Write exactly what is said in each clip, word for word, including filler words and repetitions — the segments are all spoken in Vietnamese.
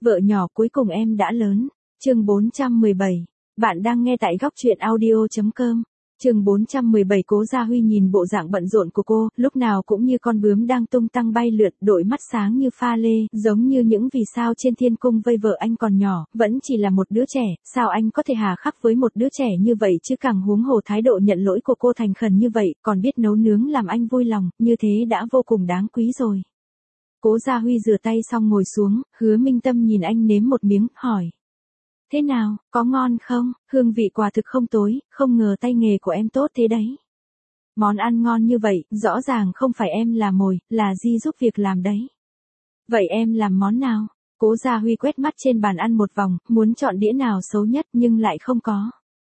Vợ nhỏ cuối cùng em đã lớn. Chương bốn trăm mười bảy. Bạn đang nghe tại góc truyện audio chấm com. Chương bốn trăm mười bảy. Cố Gia Huy nhìn bộ dạng bận rộn của cô, lúc nào cũng như con bướm đang tung tăng bay lượn, đôi mắt sáng như pha lê, giống như những vì sao trên thiên cung vây vợ anh còn nhỏ, vẫn chỉ là một đứa trẻ, sao anh có thể hà khắc với một đứa trẻ như vậy chứ, càng huống hồ thái độ nhận lỗi của cô thành khẩn như vậy, còn biết nấu nướng làm anh vui lòng, như thế đã vô cùng đáng quý rồi. Cố Gia Huy rửa tay xong ngồi xuống, Hứa Minh Tâm nhìn anh nếm một miếng, hỏi. Thế nào, có ngon không? Hương vị quả thực không tối, không ngờ tay nghề của em tốt thế đấy. Món ăn ngon như vậy, rõ ràng không phải em là mồi, là Di giúp việc làm đấy. Vậy em làm món nào? Cố Gia Huy quét mắt trên bàn ăn một vòng, muốn chọn đĩa nào xấu nhất nhưng lại không có.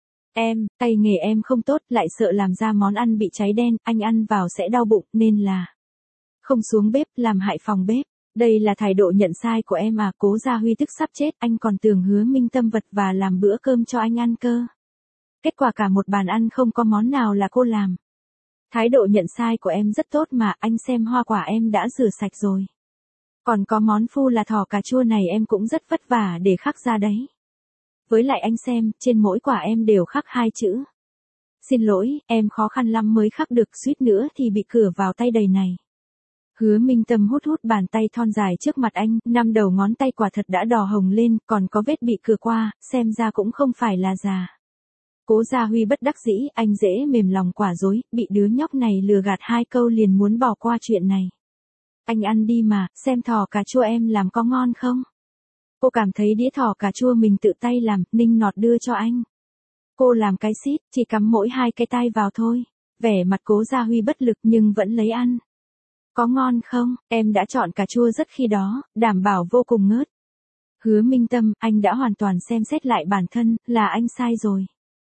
Em, tay nghề em không tốt, lại sợ làm ra món ăn bị cháy đen, anh ăn vào sẽ đau bụng, nên là không xuống bếp, làm hại phòng bếp. Đây là thái độ nhận sai của em à? Cố Gia Huy tức sắp chết, anh còn tưởng Hứa Minh Tâm vật và làm bữa cơm cho anh ăn cơ. Kết quả cả một bàn ăn không có món nào là cô làm. Thái độ nhận sai của em rất tốt mà, anh xem hoa quả em đã rửa sạch rồi. Còn có món phu là thỏ cà chua này em cũng rất vất vả để khắc ra đấy. Với lại anh xem, trên mỗi quả em đều khắc hai chữ. Xin lỗi, em khó khăn lắm mới khắc được, suýt nữa thì bị cửa vào tay đầy này. Hứa Minh Tâm hút hút bàn tay thon dài trước mặt anh, năm đầu ngón tay quả thật đã đỏ hồng lên, còn có vết bị cưa qua, xem ra cũng không phải là già. Cố Gia Huy bất đắc dĩ, anh dễ mềm lòng quả dối, bị đứa nhóc này lừa gạt hai câu liền muốn bỏ qua chuyện này. Anh ăn đi mà, xem thỏ cà chua em làm có ngon không? Cô cảm thấy đĩa thỏ cà chua mình tự tay làm, ninh nọt đưa cho anh. Cô làm cái xít, chỉ cắm mỗi hai cái tay vào thôi. Vẻ mặt Cố Gia Huy bất lực nhưng vẫn lấy ăn. Có ngon không? Em đã chọn cà chua rất khi đó, đảm bảo vô cùng ngớt. Hứa Minh Tâm, anh đã hoàn toàn xem xét lại bản thân, là anh sai rồi.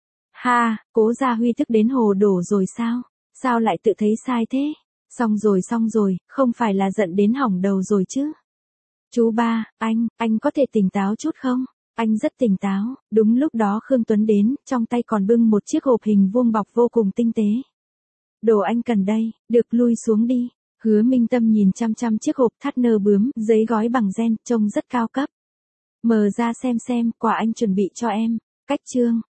Ha, Cố Gia Huy tức đến hồ đổ rồi sao? Sao lại tự thấy sai thế? Xong rồi xong rồi, không phải là giận đến hỏng đầu rồi chứ? Chú ba, anh, anh có thể tỉnh táo chút không? Anh rất tỉnh táo. Đúng lúc đó Khương Tuấn đến, trong tay còn bưng một chiếc hộp hình vuông bọc vô cùng tinh tế. Đồ anh cần đây, được lui xuống đi. Hứa Minh Tâm nhìn chăm chăm chiếc hộp thắt nơ bướm, giấy gói bằng ren, trông rất cao cấp. Mở ra xem xem, quà anh chuẩn bị cho em. Cách chương,